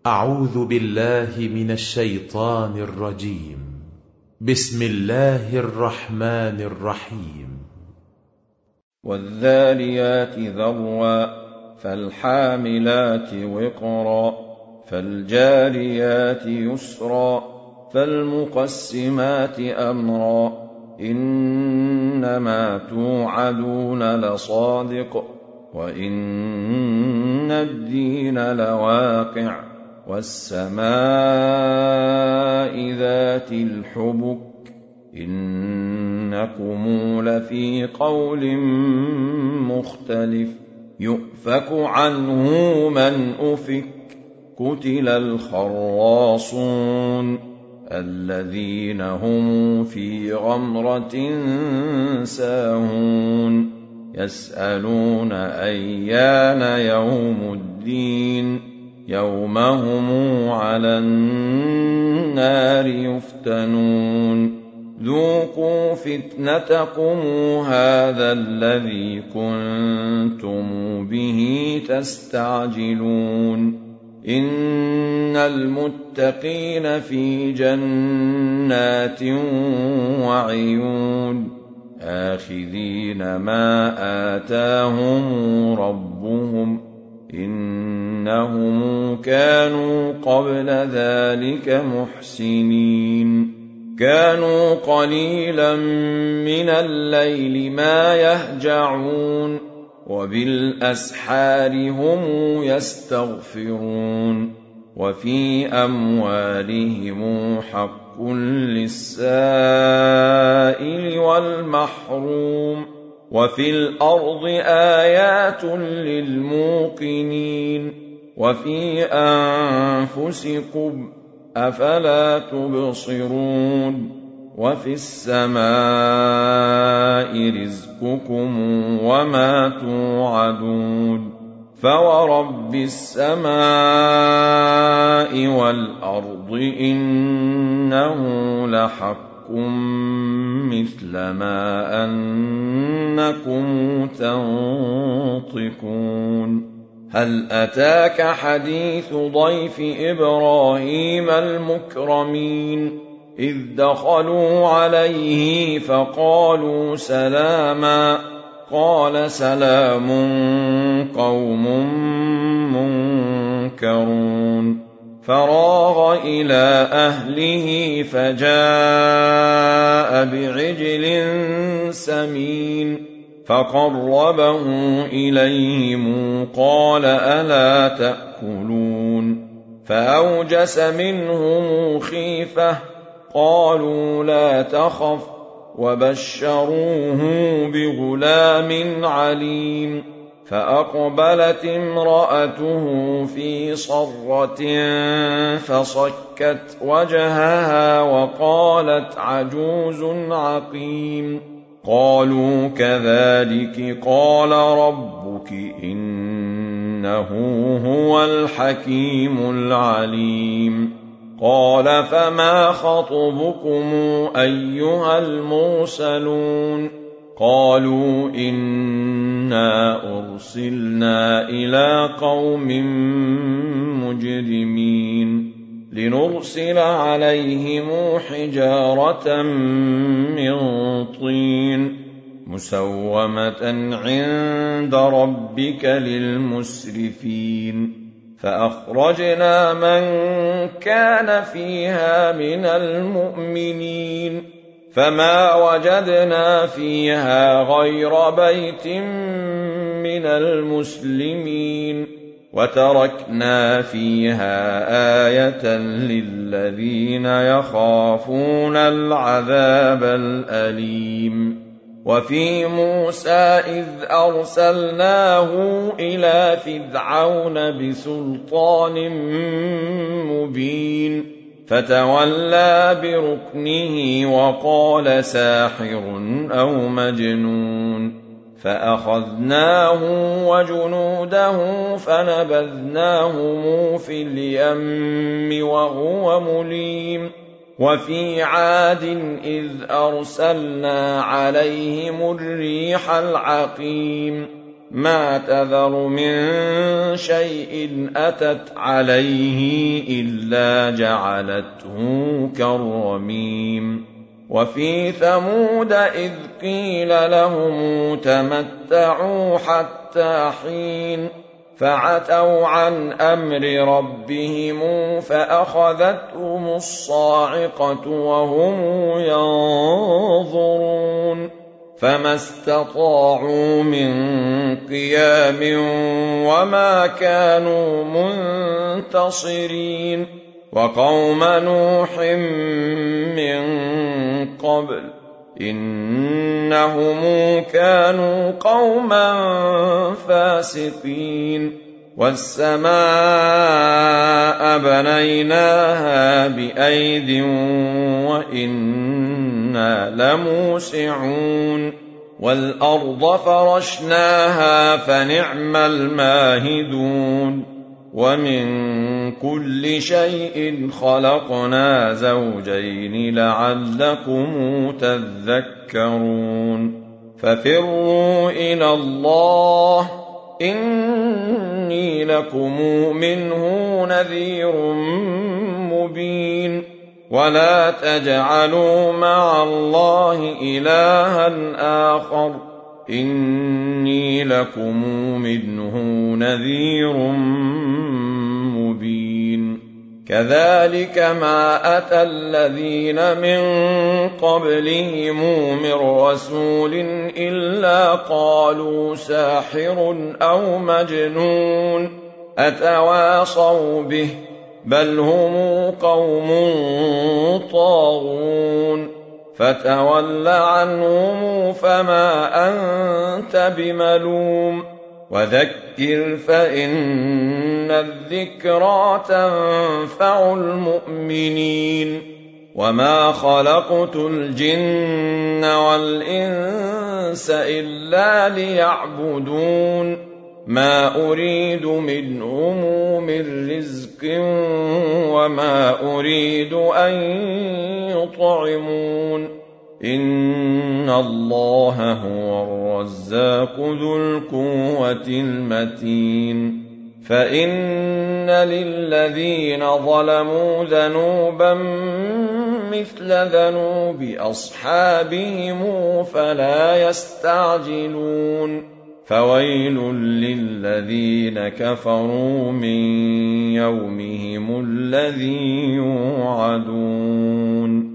أعوذ بالله من الشيطان الرجيم. بسم الله الرحمن الرحيم. والذاريات ذروا فالحاملات وقرا فالجاريات يسرا فالمقسمات أمرا إنما توعدون لصادق وإن الدين لواقع والسماء ذات الحبك إنكم لفي قول مختلف يؤفك عنه من أفك قتل الخراصون الذين هم في غمرة ساهون يسألون أيان يوم الدين يوم هم على النار يفتنون ذوقوا فتنتكم هذا الذي كنتم به تستعجلون إن المتقين في جنات وعيون آخذين ما آتاهم ربهم إنهم كانوا قبل ذلك محسنين كانوا قليلا من الليل ما يهجعون وبالأسحار هم يستغفرون وفي أموالهم حق للسائل والمحروم وفي الأرض آيات للموقنين وفي أنفسكم أفلا تبصرون وفي السماء رزقكم وما توعدون فورب السماء والأرض إنه لحق مثل ما أنكم تنطقون هل أتاك حديث ضيف إبراهيم المكرمين إذ دخلوا عليه فقالوا سلاما قال سلام قوم منكرون فراغ إلى أهله فجاء بعجل سمين فقربه إليهم قال ألا تأكلون فأوجس منهم خيفة قالوا لا تخف وبشروه بغلام عليم فأقبلت امرأته في صرة فصكت وجهها وقالت عجوز عقيم قالوا كذلك قال ربك إنه هو الحكيم العليم قال فما خطبكم أيها المرسلون قالوا إنا أرسلنا إلى قوم مجرمين لنرسل عليهم حجارة من طين مسومة عند ربك للمسرفين فأخرجنا من كان فيها من المؤمنين فما وجدنا فيها غير بيت من المسلمين وتركنا فيها آية للذين يخافون العذاب الأليم وفي موسى إذ أرسلناه إلى فرعون بسلطان مبين فتولى بركنه وقال ساحر أو مجنون فأخذناه وجنوده فنبذناهم في اليم وهو مليم وفي عاد إذ أرسلنا عليهم الريح العقيم ما تذر من شيء أتت عليه إلا جعلته كالرميم وفي ثمود إذ قيل لهم تمتعوا حتى حين فعتوا عن أمر ربهم فأخذتهم الصاعقة وهم ينظرون فما استطاعوا من قيام وما كانوا منتصرين وقوم نوح من قبل إنهم كانوا قوما فاسقين والسماء بنيناها بأيد وإنا لموسعون والأرض فرشناها فنعم الماهدون ومن كل شيء خلقنا زوجين لعلكم تذكرون ففروا إلى الله إني لكم منه نذير مبين ولا تجعلوا مع الله إلها آخر إني لكم منه نذير مبين كذلك ما أتى الذين من قبلهم من رسول إلا قالوا ساحر أو مجنون أتواصوا به بل هم قوم طاغون فتول عنهم فما أنت بملوم وذكر فإن الذكرى تنفع المؤمنين وما خلقت الجن والإنس إلا ليعبدون ما أريد منهم من رزق وما أريد أن يطعمون إن الله هو الرزاق ذو القوة المتين فإن للذين ظلموا ذنوبا مثل ذنوب أصحابهم فلا يستعجلون فويل للذين كفروا من يومهم الذي يوعدون